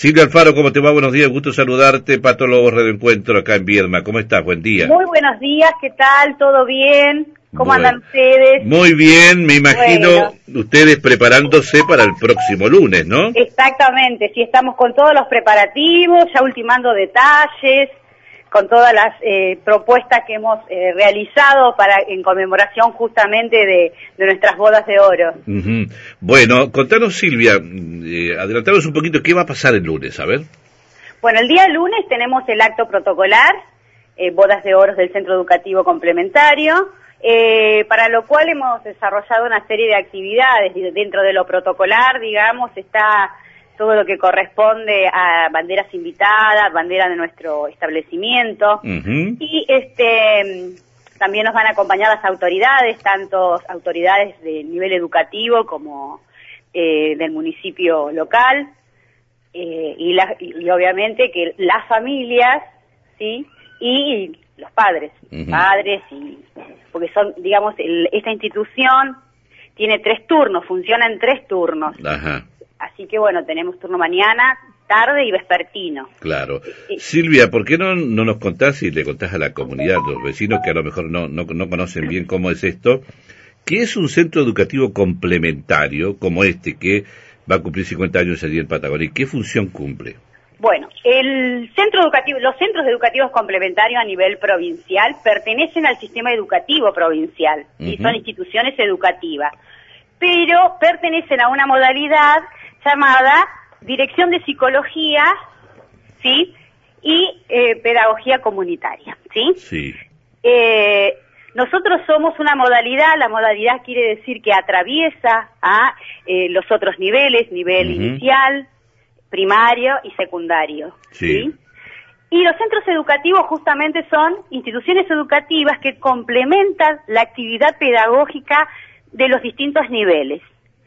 Silvia Alfaro, ¿cómo te va? Buenos días, gusto saludarte, patólogo Redeencuentro acá en Viedma. ¿Cómo estás? Buen día. Muy buenos días, ¿qué tal? ¿Todo bien? ¿Cómo andan ustedes? Muy bien, me imagino ustedes preparándose para el próximo lunes, ¿no? Exactamente, sí, estamos con todos los preparativos, ya ultimando detalles, con todas las propuestas que hemos realizado en conmemoración justamente de nuestras bodas de oro. Bueno, contanos, Silvia, adelantanos un poquito, ¿qué va a pasar el lunes? A ver. Bueno, el día lunes tenemos el acto protocolar, bodas de oro del Centro Educativo Complementario, para lo cual hemos desarrollado una serie de actividades. Dentro de lo protocolar, digamos, está todo lo que corresponde a banderas invitadas, banderas de nuestro establecimiento, y también nos van a acompañar las autoridades, tanto autoridades de nivel educativo como del municipio local, y obviamente que las familias, ¿sí? Y los padres, porque son, digamos, esta institución tiene 3 turnos, funciona en 3 turnos. Ajá. Así que bueno, tenemos turno mañana, tarde y vespertino. Claro. Silvia, ¿por qué no nos contás y le contás a la comunidad, los vecinos que a lo mejor no conocen bien cómo es esto, qué es un centro educativo complementario como este que va a cumplir 50 años allí en Patagonia? ¿Y qué función cumple? Bueno, los centros educativos complementarios a nivel provincial pertenecen al sistema educativo provincial, y son instituciones educativas, pero pertenecen a una modalidad llamada Dirección de Psicología, ¿sí? Y Pedagogía Comunitaria, ¿sí? Sí. Nosotros somos una modalidad, la modalidad quiere decir que atraviesa a los otros niveles, nivel inicial, primario y secundario, ¿sí? Y los centros educativos justamente son instituciones educativas que complementan la actividad pedagógica de los distintos niveles.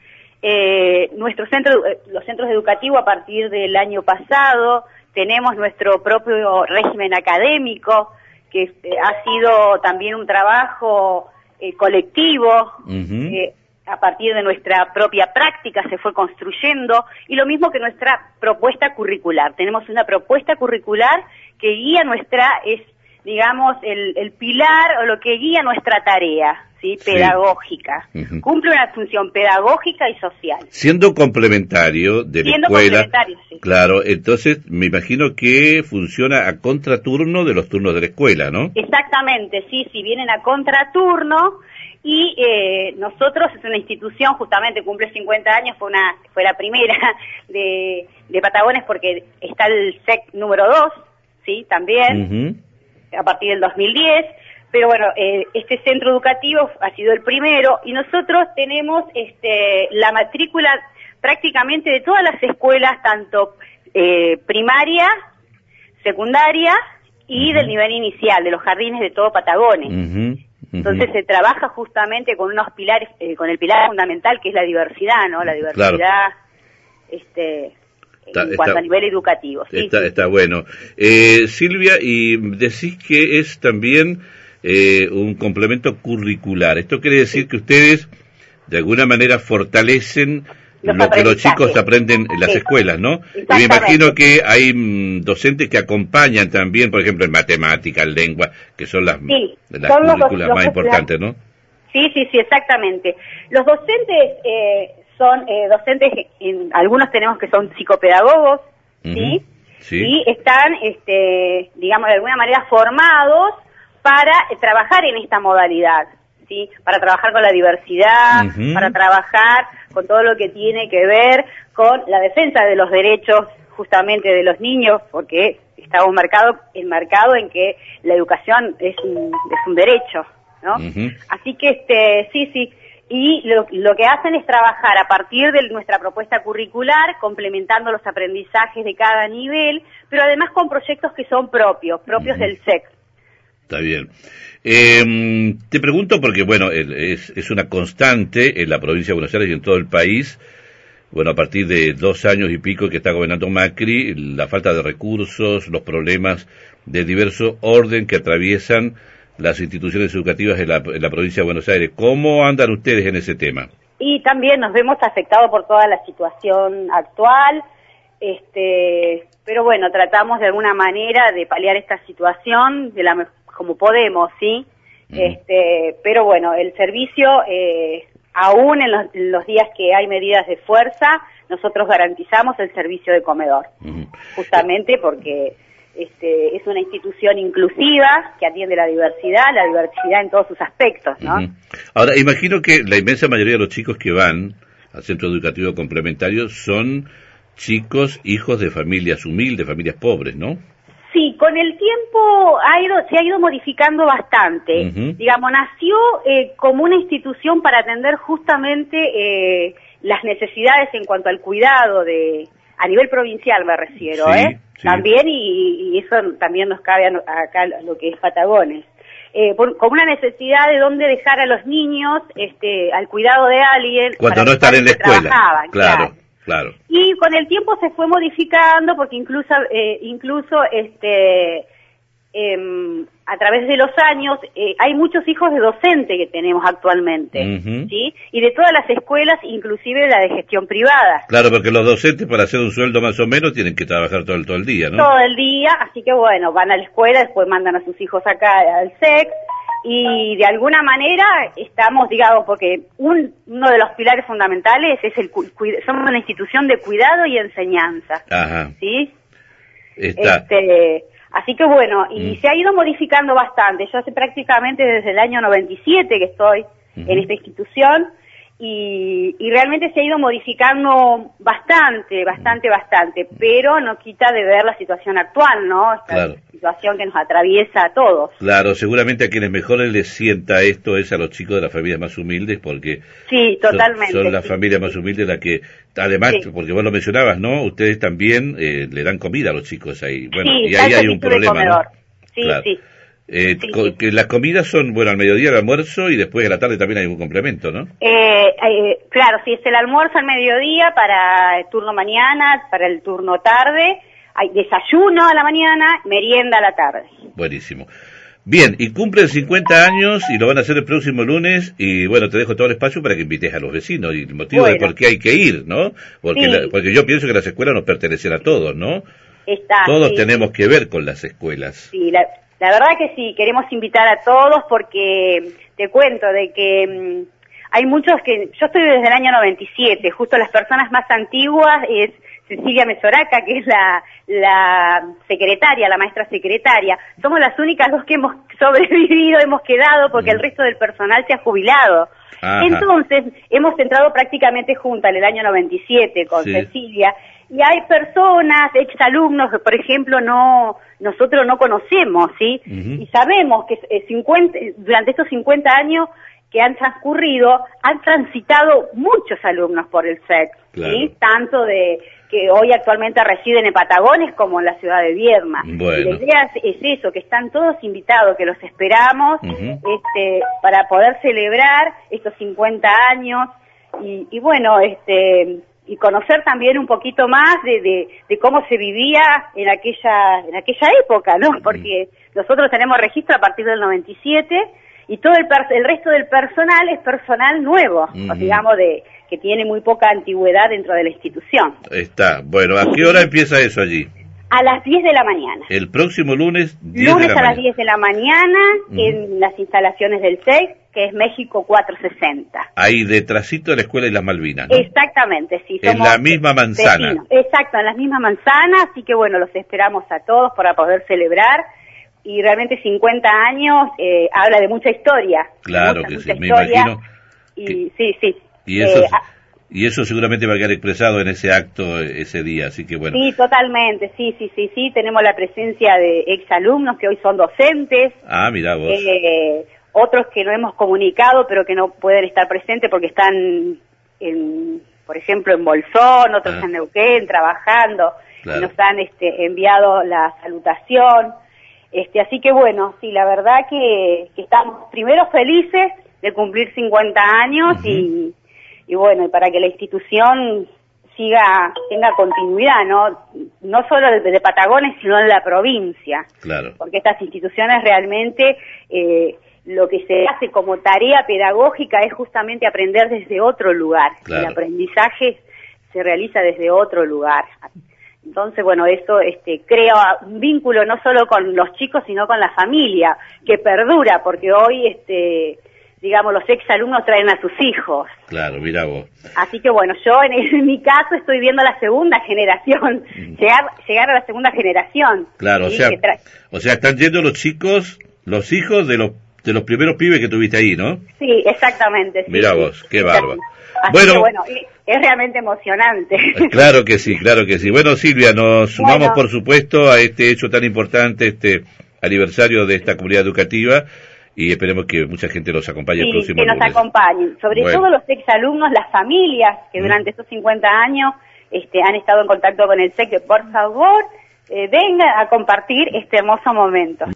Los centros educativos, a partir del año pasado, tenemos nuestro propio régimen académico, que ha sido también un trabajo colectivo, a partir de nuestra propia práctica se fue construyendo, y lo mismo que nuestra propuesta curricular. Tenemos una propuesta curricular que guía digamos, el pilar o lo que guía nuestra tarea, ¿sí? Pedagógica. Cumple una función pedagógica y social. Siendo complementario de la escuela, sí. Claro, entonces me imagino que funciona a contraturno de los turnos de la escuela, ¿no? Exactamente, sí, vienen a contraturno, y nosotros es una institución, justamente cumple 50 años, fue la primera de Patagones, porque está el SEC número 2, ¿sí? También, a partir del 2010, pero bueno, este centro educativo ha sido el primero, y nosotros tenemos la matrícula prácticamente de todas las escuelas, tanto primaria, secundaria y del nivel inicial, de los jardines de todo Patagones. Entonces se trabaja justamente con unos pilares, con el pilar fundamental que es la diversidad, ¿no? La diversidad, en cuanto a nivel educativo. Está bueno. Silvia, y decís que es también un complemento curricular. Esto quiere decir que ustedes de alguna manera fortalecen lo que los chicos aprenden en las escuelas, ¿no? Y me imagino que hay docentes que acompañan también, por ejemplo, en matemáticas, lengua, que son las currículas más importantes, ¿no? Sí, exactamente. Los docentes son docentes, algunos tenemos que son psicopedagogos, ¿sí? Y están, digamos, de alguna manera formados para trabajar en esta modalidad, ¿sí? Para trabajar con la diversidad, para trabajar con todo lo que tiene que ver con la defensa de los derechos justamente de los niños, porque estamos enmarcado en que la educación es un derecho, ¿no? Así que sí, y lo que hacen es trabajar a partir de nuestra propuesta curricular, complementando los aprendizajes de cada nivel, pero además con proyectos que son propios del SEC. Está bien. Te pregunto porque, bueno, es una constante en la provincia de Buenos Aires y en todo el país, bueno, a partir de 2 años y pico que está gobernando Macri, la falta de recursos, los problemas de diverso orden que atraviesan las instituciones educativas en la provincia de Buenos Aires. ¿Cómo andan ustedes en ese tema? Y también nos vemos afectados por toda la situación actual. pero bueno, tratamos de alguna manera de paliar esta situación como podemos, ¿sí? Pero bueno, el servicio, aún en los días que hay medidas de fuerza, nosotros garantizamos el servicio de comedor, justamente porque es una institución inclusiva que atiende la diversidad en todos sus aspectos, ¿no? Ahora, imagino que la inmensa mayoría de los chicos que van al centro educativo complementario son chicos, hijos de familias humildes, familias pobres, ¿no? Sí, con el tiempo se ha ido modificando bastante. Digamos, nació como una institución para atender justamente las necesidades en cuanto al cuidado a nivel provincial me refiero, sí. También, y eso también nos cabe acá lo que es Patagones. Como una necesidad de dónde dejar a los niños al cuidado de alguien. Cuando no están en la escuela. Claro. Y con el tiempo se fue modificando porque incluso a través de los años hay muchos hijos de docente que tenemos actualmente, ¿sí? Y de todas las escuelas, inclusive la de gestión privada. Claro, porque los docentes para hacer un sueldo más o menos tienen que trabajar todo el día, ¿no? Todo el día, así que bueno, van a la escuela, después mandan a sus hijos acá al SEC, y de alguna manera estamos, digamos, porque uno de los pilares fundamentales es somos una institución de cuidado y enseñanza. ¿Sí? Así que bueno, y se ha ido modificando bastante. Yo hace prácticamente desde el año 97 que estoy en esta institución y realmente se ha ido modificando bastante, pero no quita de ver la situación actual, ¿no? Esta situación que nos atraviesa a todos. Claro, seguramente a quienes mejor les sienta esto es a los chicos de las familias más humildes, porque sí, totalmente, son las familias más humildes las que, además, porque vos lo mencionabas, ¿no? Ustedes también le dan comida a los chicos ahí. Bueno, y ahí hay un problema, ¿no? Sí, claro. Sí. Que las comidas son, bueno, al mediodía el almuerzo y después de la tarde también hay un complemento, ¿no? Claro, sí, es el almuerzo al mediodía para el turno mañana, para el turno tarde, hay desayuno a la mañana, merienda a la tarde. Buenísimo. Bien, y cumplen 50 años y lo van a hacer el próximo lunes y bueno, te dejo todo el espacio para que invites a los vecinos y el motivo de por qué hay que ir, ¿no? Porque, porque yo pienso que las escuelas nos pertenecen a todos, ¿no? Todos tenemos que ver con las escuelas. Sí, la verdad que sí, queremos invitar a todos porque te cuento de que hay muchos que... Yo estoy desde el año 97, justo las personas más antiguas es Cecilia Mesoraca, que es la secretaria, la maestra secretaria. Somos las únicas dos que hemos sobrevivido, hemos quedado, porque el resto del personal se ha jubilado. Entonces, hemos entrado prácticamente juntas en el año 97 con Cecilia, y hay personas, exalumnos, que por ejemplo nosotros no conocemos, ¿sí? Y sabemos que durante estos 50 años que han transcurrido, han transitado muchos alumnos por el SEC, ¿sí? Tanto de que hoy actualmente residen en Patagones como en la ciudad de Viedma. Bueno. Y la idea es eso, que están todos invitados, que los esperamos para poder celebrar estos 50 años y bueno, y conocer también un poquito más de cómo se vivía en aquella época, ¿no? Porque nosotros tenemos registro a partir del 97 y todo el resto del personal es personal nuevo, digamos, que tiene muy poca antigüedad dentro de la institución. Está. Bueno, ¿a qué hora empieza eso allí? A las 10 de la mañana. El próximo lunes, 10 de la Lunes a mañana. las 10 de la mañana, en las instalaciones del SEC, que es México 460. Ahí detrásito de la Escuela de las Malvinas, ¿no? Exactamente, sí. En la misma manzana. Vecinos. Exacto, en la misma manzana, así que bueno, los esperamos a todos para poder celebrar. Y realmente 50 años habla de mucha historia. Claro que sí, me imagino. Y sí. Y eso seguramente va a quedar expresado en ese acto ese día, así que bueno. Sí, totalmente, sí. Tenemos la presencia de exalumnos que hoy son docentes. Ah, mirá vos. Otros que no hemos comunicado, pero que no pueden estar presentes porque están, por ejemplo, en Bolsón, otros en Neuquén, trabajando. Claro. Y nos han enviado la salutación. Así que bueno, sí, la verdad que estamos primero felices de cumplir 50 años y bueno, y para que la institución tenga continuidad, no solo de Patagones, sino de la provincia. Claro. Porque estas instituciones realmente, lo que se hace como tarea pedagógica es justamente aprender desde otro lugar. Claro. El aprendizaje se realiza desde otro lugar. Entonces, bueno, eso crea un vínculo no solo con los chicos, sino con la familia, que perdura, porque hoy, digamos, los exalumnos traen a sus hijos. Claro, mira vos. Así que bueno, yo en mi caso estoy viendo la segunda generación, llegar a la segunda generación. Claro, ¿sí? o sea, están yendo los chicos, los hijos de los primeros pibes que tuviste ahí, ¿no? Sí, exactamente. Sí, mira vos, qué bárbaro. Así que bueno, es realmente emocionante. Claro que sí, claro que sí. Bueno, Silvia, nos sumamos por supuesto a este hecho tan importante, este aniversario de esta comunidad educativa, y esperemos que mucha gente los acompañe el próximo lunes. Que nos acompañen, sobre todo los exalumnos, las familias que durante estos 50 años han estado en contacto con el SEC, por favor, vengan a compartir este hermoso momento.